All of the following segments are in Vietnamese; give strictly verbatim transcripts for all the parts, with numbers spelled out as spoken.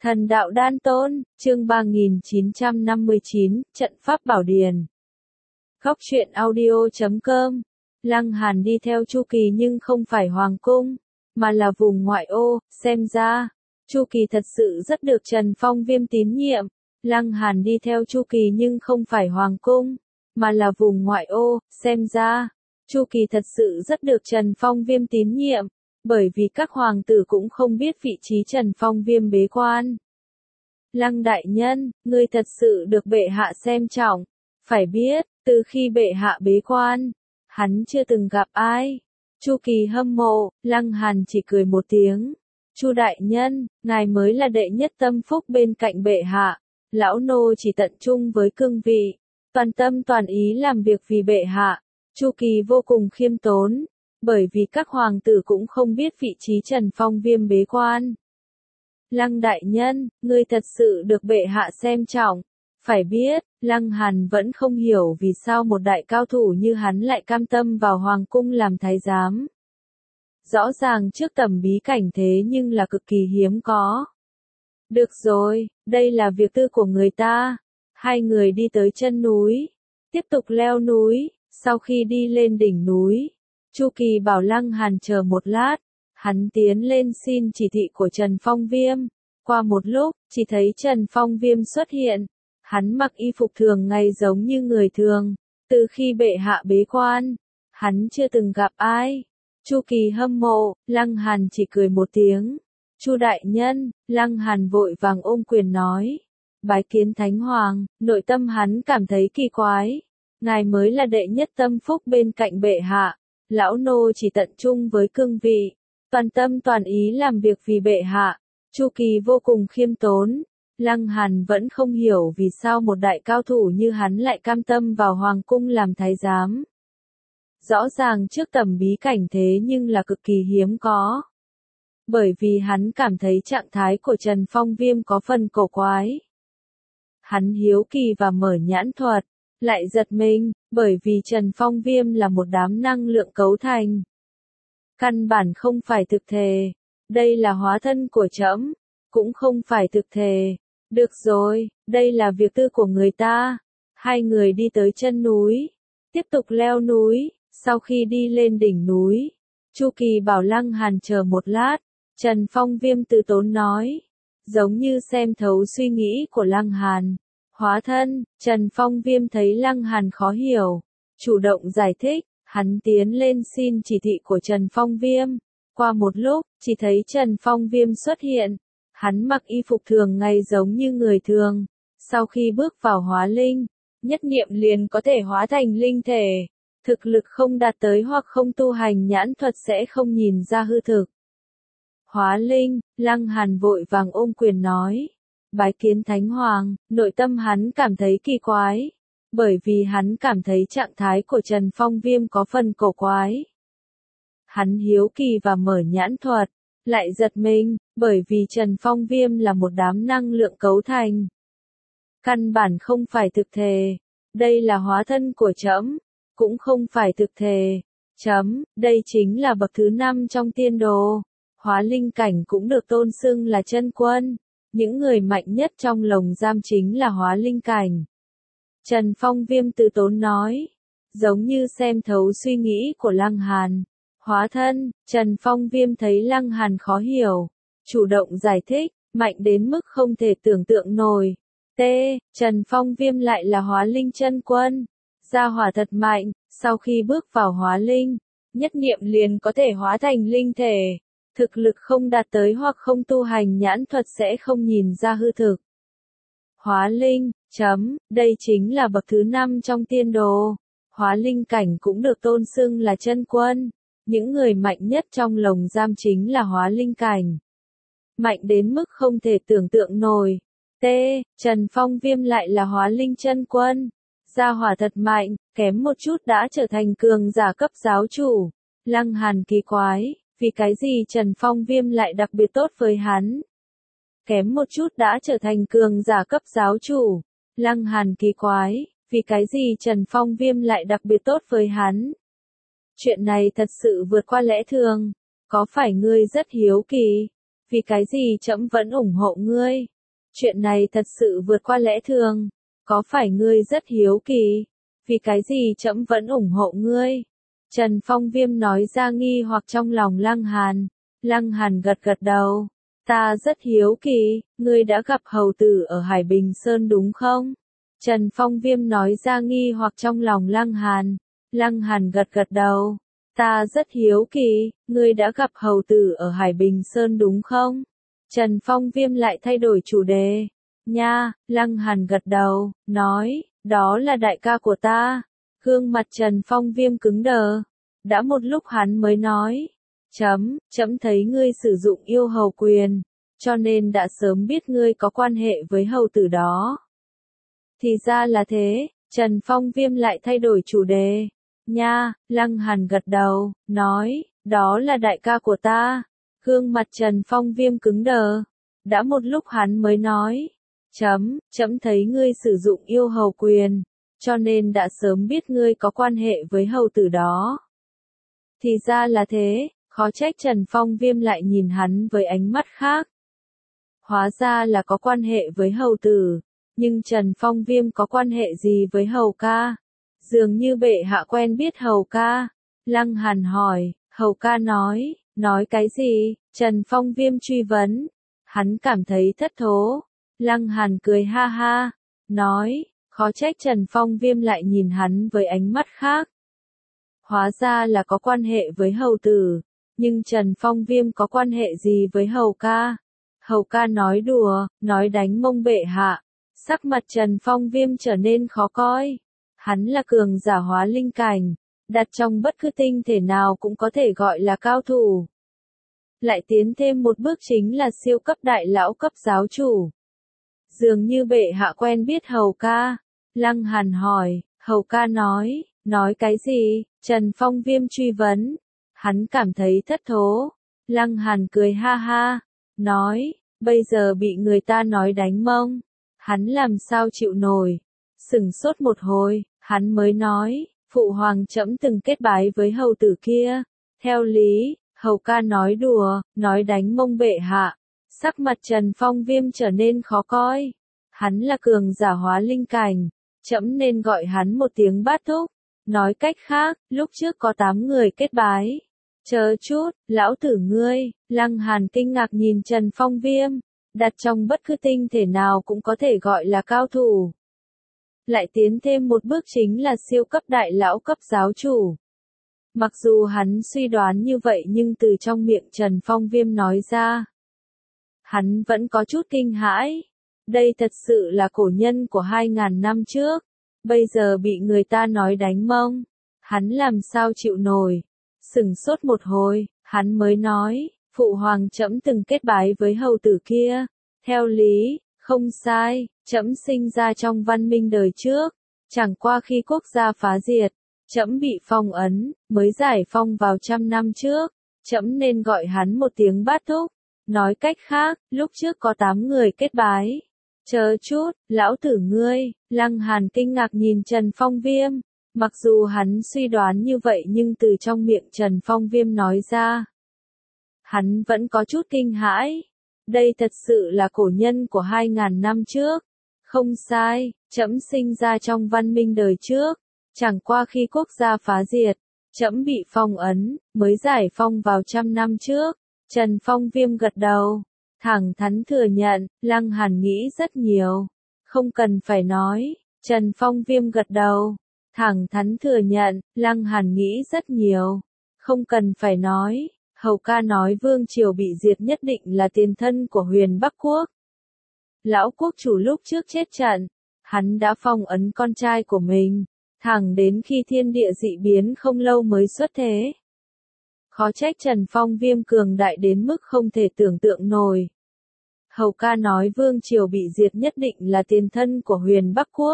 Thần đạo đan tôn, chương ba nghìn chín trăm năm mươi chín, trận pháp bảo điền. Góc truyện audio chấm com. Lăng Hàn đi theo Chu Kỳ nhưng không phải hoàng cung, mà là vùng ngoại ô, xem ra, Chu Kỳ thật sự rất được Trần Phong Viêm tín nhiệm. Lăng Hàn đi theo Chu Kỳ nhưng không phải hoàng cung, mà là vùng ngoại ô, xem ra, Chu Kỳ thật sự rất được Trần Phong Viêm tín nhiệm, bởi vì các hoàng tử cũng không biết vị trí Trần Phong Viêm bế quan. Lăng đại nhân, ngươi thật sự được bệ hạ xem trọng, phải biết, từ khi bệ hạ bế quan, hắn chưa từng gặp ai. Chu Kỳ hâm mộ, Lăng Hàn chỉ cười một tiếng. Chu đại nhân, ngài mới là đệ nhất tâm phúc bên cạnh bệ hạ, lão nô chỉ tận trung với cương vị, toàn tâm toàn ý làm việc vì bệ hạ. Chu Kỳ vô cùng khiêm tốn, bởi vì các hoàng tử cũng không biết vị trí Trần Phong Viêm bế quan. Lăng đại nhân, ngươi thật sự được bệ hạ xem trọng, phải biết, Lăng Hàn vẫn không hiểu vì sao một đại cao thủ như hắn lại cam tâm vào hoàng cung làm thái giám. Rõ ràng trước tầm bí cảnh thế nhưng là cực kỳ hiếm có. Được rồi, đây là việc tư của người ta. Hai người đi tới chân núi, tiếp tục leo núi, sau khi đi lên đỉnh núi, Chu Kỳ bảo Lăng Hàn chờ một lát. Hắn tiến lên xin chỉ thị của Trần Phong Viêm. Qua một lúc, chỉ thấy Trần Phong Viêm xuất hiện. Hắn mặc y phục thường ngày giống như người thường. Từ khi bệ hạ bế quan, hắn chưa từng gặp ai. Chu Kỳ hâm mộ, Lăng Hàn chỉ cười một tiếng. Chu đại nhân, Lăng Hàn vội vàng ôm quyền nói. Bái kiến Thánh Hoàng, nội tâm hắn cảm thấy kỳ quái. Ngài mới là đệ nhất tâm phúc bên cạnh bệ hạ. Lão nô chỉ tận trung với cương vị, toàn tâm toàn ý làm việc vì bệ hạ. Chu Kỳ vô cùng khiêm tốn. Lăng Hàn vẫn không hiểu vì sao một đại cao thủ như hắn lại cam tâm vào hoàng cung làm thái giám. Rõ ràng trước tầm bí cảnh thế nhưng là cực kỳ hiếm có. Bởi vì hắn cảm thấy trạng thái của Trần Phong Viêm có phần cổ quái. Hắn hiếu kỳ và mở nhãn thuật, lại giật mình, bởi vì Trần Phong Viêm là một đám năng lượng cấu thành. Căn bản không phải thực thể, đây là hóa thân của trẫm, cũng không phải thực thể. Được rồi, đây là việc tư của người ta. Hai người đi tới chân núi, tiếp tục leo núi, sau khi đi lên đỉnh núi, Chu Kỳ bảo Lăng Hàn chờ một lát. Trần Phong Viêm từ tốn nói, giống như xem thấu suy nghĩ của Lăng Hàn. Hóa thân, Trần Phong Viêm thấy Lăng Hàn khó hiểu, chủ động giải thích. Hắn tiến lên xin chỉ thị của Trần Phong Viêm. Qua một lúc, chỉ thấy Trần Phong Viêm xuất hiện. Hắn mặc y phục thường ngày giống như người thường. Sau khi bước vào hóa linh, nhất niệm liền có thể hóa thành linh thể. Thực lực không đạt tới hoặc không tu hành nhãn thuật sẽ không nhìn ra hư thực. Hóa linh, Lăng Hàn vội vàng ôm quyền nói. Bái kiến Thánh Hoàng, nội tâm hắn cảm thấy kỳ quái. Bởi vì hắn cảm thấy trạng thái của Trần Phong Viêm có phần cổ quái. Hắn hiếu kỳ và mở nhãn thuật, lại giật mình, bởi vì Trần Phong Viêm là một đám năng lượng cấu thành. Căn bản không phải thực thể, đây là hóa thân của trẫm, cũng không phải thực thể. Chấm, đây chính là bậc thứ năm trong tiên đồ. Hóa linh cảnh cũng được tôn xưng là chân quân. Những người mạnh nhất trong lồng giam chính là hóa linh cảnh. Trần Phong Viêm từ tốn nói, giống như xem thấu suy nghĩ của Lăng Hàn. Hóa thân, Trần Phong Viêm thấy Lăng Hàn khó hiểu, chủ động giải thích, mạnh đến mức không thể tưởng tượng nổi. T. Trần Phong Viêm lại là hóa linh chân quân. Gia hỏa thật mạnh, sau khi bước vào hóa linh, nhất niệm liền có thể hóa thành linh thể. Thực lực không đạt tới hoặc không tu hành nhãn thuật sẽ không nhìn ra hư thực. Hóa linh, chấm, đây chính là bậc thứ năm trong tiên đồ. Hóa linh cảnh cũng được tôn xưng là chân quân. Những người mạnh nhất trong lồng giam chính là hóa linh cảnh. Mạnh đến mức không thể tưởng tượng nổi. T. Trần Phong Viêm lại là hóa linh chân quân. Gia hỏa thật mạnh, kém một chút đã trở thành cường giả cấp giáo chủ. Lăng Hàn kỳ quái, vì cái gì Trần Phong Viêm lại đặc biệt tốt với hắn? Kém một chút đã trở thành cường giả cấp giáo chủ. Lăng Hàn kỳ quái, vì cái gì Trần Phong Viêm lại đặc biệt tốt với hắn? Chuyện này thật sự vượt qua lẽ thường. Có phải ngươi rất hiếu kỳ? vì cái gì trẫm vẫn ủng hộ ngươi? Chuyện này thật sự vượt qua lẽ thường, có phải ngươi rất hiếu kỳ? Vì cái gì trẫm vẫn ủng hộ ngươi? Trần Phong Viêm nói ra nghi hoặc trong lòng Lăng Hàn. Lăng Hàn gật gật đầu. Ta rất hiếu kỳ, ngươi đã gặp hầu tử ở Hải Bình Sơn đúng không? Trần Phong Viêm nói ra nghi hoặc trong lòng Lăng Hàn. Lăng Hàn gật gật đầu. Ta rất hiếu kỳ, ngươi đã gặp hầu tử ở Hải Bình Sơn đúng không? Trần Phong Viêm lại thay đổi chủ đề. Nha, Lăng Hàn gật đầu, nói, đó là đại ca của ta. Gương mặt Trần Phong Viêm cứng đờ. Đã một lúc hắn mới nói. Chấm, chấm thấy ngươi sử dụng yêu hầu quyền, cho nên đã sớm biết ngươi có quan hệ với hầu tử đó. Thì ra là thế, Trần Phong Viêm lại thay đổi chủ đề. Nha, Lăng Hàn gật đầu, nói, đó là đại ca của ta. Gương mặt Trần Phong Viêm cứng đờ. Đã một lúc hắn mới nói. Chấm, chấm thấy ngươi sử dụng yêu hầu quyền, cho nên đã sớm biết ngươi có quan hệ với hầu tử đó. Thì ra là thế, khó trách Trần Phong Viêm lại nhìn hắn với ánh mắt khác. Hóa ra là có quan hệ với hầu tử, nhưng Trần Phong Viêm có quan hệ gì với hầu ca? Dường như bệ hạ quen biết hầu ca. Lăng Hàn hỏi, hầu ca nói, nói cái gì? Trần Phong Viêm truy vấn. Hắn cảm thấy thất thố. Lăng Hàn cười ha ha, nói, khó trách Trần Phong Viêm lại nhìn hắn với ánh mắt khác. Hóa ra là có quan hệ với hầu tử, nhưng Trần Phong Viêm có quan hệ gì với hầu ca? Hầu ca nói đùa, nói đánh mông bệ hạ. Sắc mặt Trần Phong Viêm trở nên khó coi. Hắn là cường giả hóa linh cảnh, đặt trong bất cứ tinh thể nào cũng có thể gọi là cao thủ. Lại tiến thêm một bước chính là siêu cấp đại lão cấp giáo chủ. Dường như bệ hạ quen biết hầu ca. Lăng Hàn hỏi, hầu ca nói, nói cái gì? Trần Phong Viêm truy vấn. Hắn cảm thấy thất thố. Lăng Hàn cười ha ha, nói, bây giờ bị người ta nói đánh mông, hắn làm sao chịu nổi? Sửng sốt một hồi, hắn mới nói, phụ hoàng trẫm từng kết bái với hầu tử kia. Theo lý, hầu ca nói đùa, nói đánh mông bệ hạ. Sắc mặt Trần Phong Viêm trở nên khó coi. Hắn là cường giả hóa linh cảnh, trẫm nên gọi hắn một tiếng bát thúc. Nói cách khác, lúc trước có tám người kết bái. Chờ chút, lão tử ngươi. Lăng Hàn kinh ngạc nhìn Trần Phong Viêm. Đặt trong bất cứ tinh thể nào cũng có thể gọi là cao thủ. Lại tiến thêm một bước chính là siêu cấp đại lão cấp giáo chủ. Mặc dù hắn suy đoán như vậy nhưng từ trong miệng Trần Phong Viêm nói ra, hắn vẫn có chút kinh hãi. Đây thật sự là cổ nhân của hai ngàn năm trước. Bây giờ bị người ta nói đánh mông. Hắn làm sao chịu nổi. Sửng sốt một hồi, hắn mới nói, phụ hoàng trẫm từng kết bái với hầu tử kia. Theo lý, không sai, trẫm sinh ra trong văn minh đời trước. Chẳng qua khi quốc gia phá diệt, trẫm bị phong ấn, mới giải phong vào trăm năm trước. Trẫm nên gọi hắn một tiếng bát thúc. Nói cách khác, lúc trước có tám người kết bái. Chờ chút, lão tử ngươi. Lăng Hàn kinh ngạc nhìn Trần Phong Viêm. Mặc dù hắn suy đoán như vậy nhưng từ trong miệng Trần Phong Viêm nói ra, hắn vẫn có chút kinh hãi. Đây thật sự là cổ nhân của hai ngàn năm trước. Không sai, trẫm sinh ra trong văn minh đời trước. Chẳng qua khi quốc gia phá diệt, trẫm bị phong ấn, mới giải phong vào trăm năm trước. Trần Phong Viêm gật đầu, thẳng thắn thừa nhận. Lăng Hàn nghĩ rất nhiều. Không cần phải nói. Trần Phong Viêm gật đầu, thẳng thắn thừa nhận. Lăng Hàn nghĩ rất nhiều. Không cần phải nói. Hầu ca nói vương triều bị diệt nhất định là tiền thân của Huyền Bắc Quốc. Lão quốc chủ lúc trước chết trận, hắn đã phong ấn con trai của mình, thẳng đến khi thiên địa dị biến không lâu mới xuất thế. Khó trách Trần Phong Viêm cường đại đến mức không thể tưởng tượng nổi. Hầu ca nói vương triều bị diệt nhất định là tiền thân của Huyền Bắc Quốc.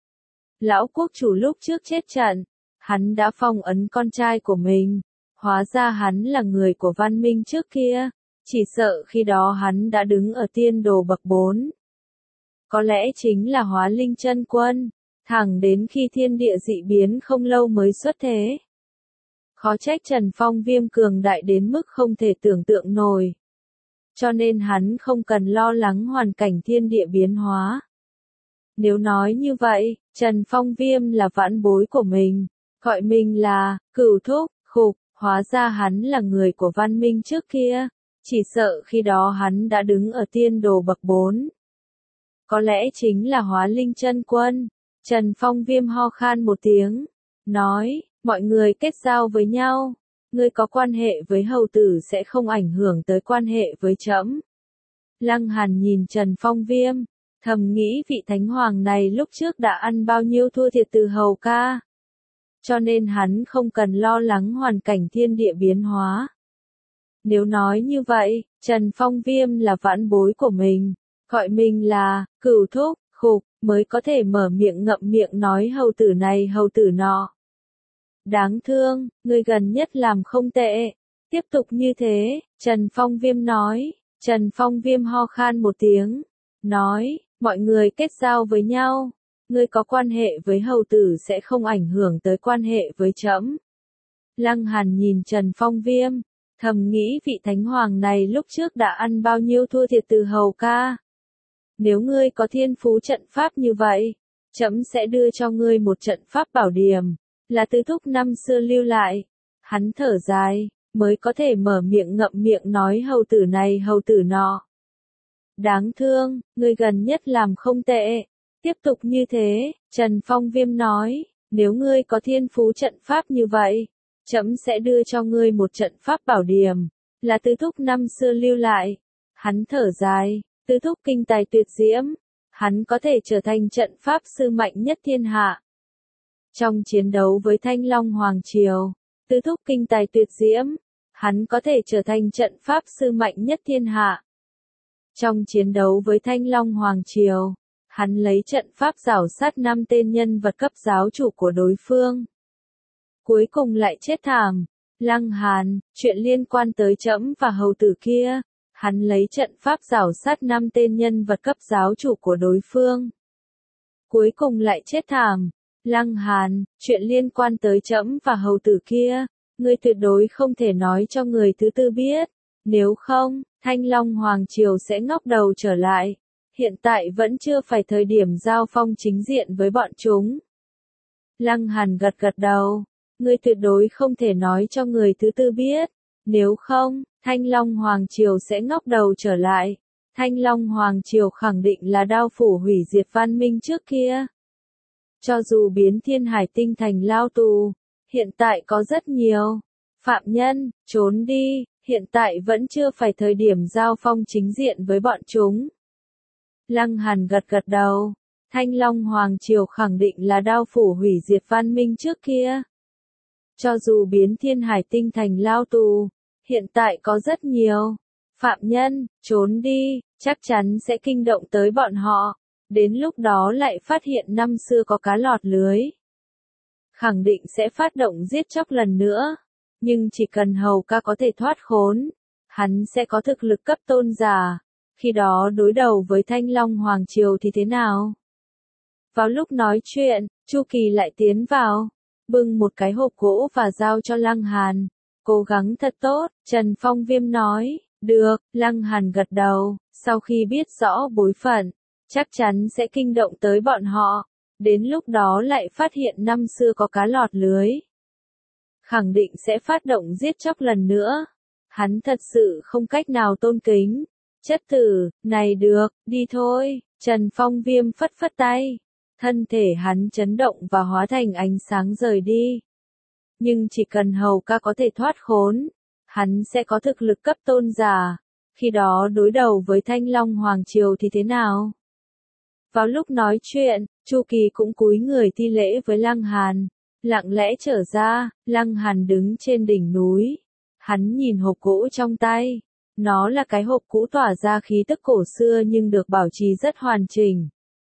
Lão quốc chủ lúc trước chết trận, hắn đã phong ấn con trai của mình. Hóa ra hắn là người của văn minh trước kia. Chỉ sợ khi đó hắn đã đứng ở tiên đồ bậc bốn. Có lẽ chính là hóa linh chân quân. Thẳng đến khi thiên địa dị biến không lâu mới xuất thế. Khó trách Trần Phong Viêm cường đại đến mức không thể tưởng tượng nổi. cho nên hắn không cần lo lắng hoàn cảnh thiên địa biến hóa. Nếu nói như vậy, Trần Phong Viêm là vãn bối của mình, gọi mình là Cửu Thúc, khục, hóa ra hắn là người của văn minh trước kia, chỉ sợ khi đó hắn đã đứng ở tiên đồ bậc bốn. Có lẽ chính là Hóa Linh Chân Quân. Trần Phong Viêm ho khan một tiếng, nói, mọi người kết giao với nhau, ngươi có quan hệ với hầu tử sẽ không ảnh hưởng tới quan hệ với trẫm. Lăng Hàn nhìn Trần Phong Viêm, thầm nghĩ vị thánh hoàng này lúc trước đã ăn bao nhiêu thua thiệt từ hầu ca. Cho nên hắn không cần lo lắng hoàn cảnh thiên địa biến hóa. Nếu nói như vậy, Trần Phong Viêm là vãn bối của mình, gọi mình là Cửu Thúc, khục, mới có thể mở miệng ngậm miệng nói hầu tử này hầu tử nọ. Đáng thương, ngươi gần nhất làm không tệ. Tiếp tục như thế, Trần Phong Viêm nói. Trần Phong Viêm ho khan một tiếng, nói, mọi người kết giao với nhau, ngươi có quan hệ với hầu tử sẽ không ảnh hưởng tới quan hệ với trẫm. Lăng Hàn nhìn Trần Phong Viêm, thầm nghĩ vị thánh hoàng này lúc trước đã ăn bao nhiêu thua thiệt từ hầu ca. Nếu ngươi có thiên phú trận pháp như vậy, trẫm sẽ đưa cho ngươi một trận pháp bảo điềm, là tứ thúc năm xưa lưu lại. Hắn thở dài, mới có thể mở miệng ngậm miệng nói hầu tử này hầu tử nọ. Đáng thương, ngươi gần nhất làm không tệ. Tiếp tục như thế, Trần Phong Viêm nói, nếu ngươi có thiên phú trận pháp như vậy, trẫm sẽ đưa cho ngươi một trận pháp bảo điềm, là tứ thúc năm xưa lưu lại. Hắn thở dài, tứ thúc kinh tài tuyệt diễm, hắn có thể trở thành trận pháp sư mạnh nhất thiên hạ. Trong chiến đấu với Thanh Long Hoàng Triều, tứ thúc kinh tài tuyệt diễm, hắn có thể trở thành trận pháp sư mạnh nhất thiên hạ. Trong chiến đấu với Thanh Long Hoàng Triều, hắn lấy trận pháp rảo sát năm tên nhân vật cấp giáo chủ của đối phương. Cuối cùng lại chết thảm. Lăng Hàn, chuyện liên quan tới trẫm và hầu tử kia, hắn lấy trận pháp rảo sát năm tên nhân vật cấp giáo chủ của đối phương. Cuối cùng lại chết thảm. Lăng Hàn, chuyện liên quan tới trẫm và hầu tử kia, ngươi tuyệt đối không thể nói cho người thứ tư biết, nếu không, Thanh Long Hoàng Triều sẽ ngóc đầu trở lại. Hiện tại vẫn chưa phải thời điểm giao phong chính diện với bọn chúng. Lăng Hàn gật gật đầu, ngươi tuyệt đối không thể nói cho người thứ tư biết, nếu không, Thanh Long Hoàng Triều sẽ ngóc đầu trở lại. Thanh Long Hoàng Triều khẳng định là đao phủ hủy diệt văn minh trước kia. Cho dù biến Thiên Hải Tinh thành lao tù, hiện tại có rất nhiều phạm nhân trốn đi, hiện tại vẫn chưa phải thời điểm giao phong chính diện với bọn chúng. Lăng Hàn gật gật đầu, Thanh Long Hoàng Triều khẳng định là đao phủ hủy diệt văn minh trước kia. Cho dù biến Thiên Hải Tinh thành lao tù, hiện tại có rất nhiều phạm nhân trốn đi, chắc chắn sẽ kinh động tới bọn họ. Đến lúc đó lại phát hiện năm xưa có cá lọt lưới. Khẳng định sẽ phát động giết chóc lần nữa. Nhưng chỉ cần hầu ca có thể thoát khốn, hắn sẽ có thực lực cấp tôn giả. Khi đó đối đầu với Thanh Long Hoàng Triều thì thế nào? Vào lúc nói chuyện, Chu Kỳ lại tiến vào, bưng một cái hộp gỗ và giao cho Lăng Hàn. Cố gắng thật tốt, Trần Phong Viêm nói. Được, Lăng Hàn gật đầu, sau khi biết rõ bối phận, chắc chắn sẽ kinh động tới bọn họ. Đến lúc đó lại phát hiện năm xưa có cá lọt lưới. Khẳng định sẽ phát động giết chóc lần nữa. Hắn thật sự không cách nào tôn kính. Chất tử, này được, đi thôi. Trần Phong Viêm phất phất tay. Thân thể hắn chấn động và hóa thành ánh sáng rời đi. Nhưng chỉ cần hầu ca có thể thoát khốn, hắn sẽ có thực lực cấp tôn giả. Khi đó đối đầu với Thanh Long Hoàng Triều thì thế nào? Vào lúc nói chuyện, Chu Kỳ cũng cúi người thi lễ với Lăng Hàn. Lặng lẽ trở ra, Lăng Hàn đứng trên đỉnh núi. Hắn nhìn hộp gỗ trong tay. Nó là cái hộp cũ tỏa ra khí tức cổ xưa nhưng được bảo trì rất hoàn chỉnh.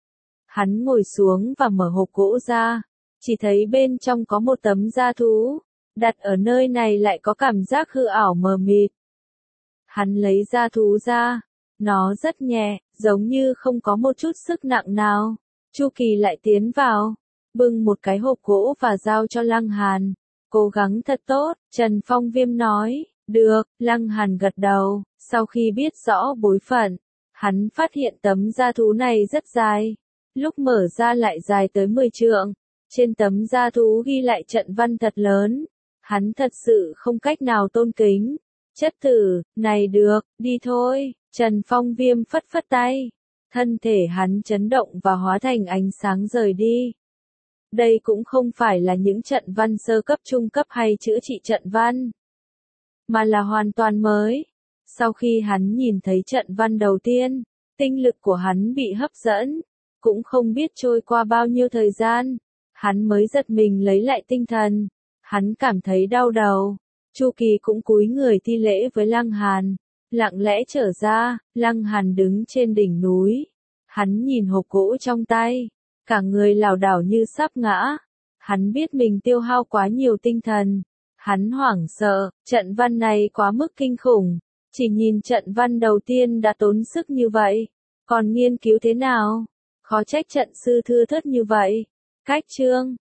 Hắn ngồi xuống và mở hộp gỗ ra. Chỉ thấy bên trong có một tấm da thú. Đặt ở nơi này lại có cảm giác hư ảo mờ mịt. Hắn lấy da thú ra. Nó rất nhẹ, giống như không có một chút sức nặng nào. Chu Kỳ lại tiến vào, bưng một cái hộp gỗ và giao cho Lăng Hàn. Cố gắng thật tốt, Trần Phong Viêm nói. Được, Lăng Hàn gật đầu, Sau khi biết rõ bối phận, hắn phát hiện tấm gia thú này rất dài. Lúc mở ra lại dài tới mười trượng. Trên tấm gia thú ghi lại trận văn thật lớn. Hắn thật sự không cách nào tôn kính. Chất tử, này được, đi thôi. Trần Phong Viêm phất phất tay. Thân thể hắn chấn động và hóa thành ánh sáng rời đi. Đây cũng không phải là những trận văn sơ cấp trung cấp hay chữa trị trận văn, mà là hoàn toàn mới. Sau khi hắn nhìn thấy trận văn đầu tiên, tinh lực của hắn bị hấp dẫn. Cũng không biết trôi qua bao nhiêu thời gian, hắn mới giật mình lấy lại tinh thần. Hắn cảm thấy đau đầu. Chu Kỳ cũng cúi người thi lễ với Lăng Hàn. Lặng lẽ trở ra, Lăng Hàn đứng trên đỉnh núi. Hắn nhìn hộp gỗ trong tay, cả người lảo đảo như sắp ngã. Hắn biết mình tiêu hao quá nhiều tinh thần. Hắn hoảng sợ, trận văn này quá mức kinh khủng. Chỉ nhìn trận văn đầu tiên đã tốn sức như vậy. Còn nghiên cứu thế nào? Khó trách trận sư thưa thớt như vậy. Cách chương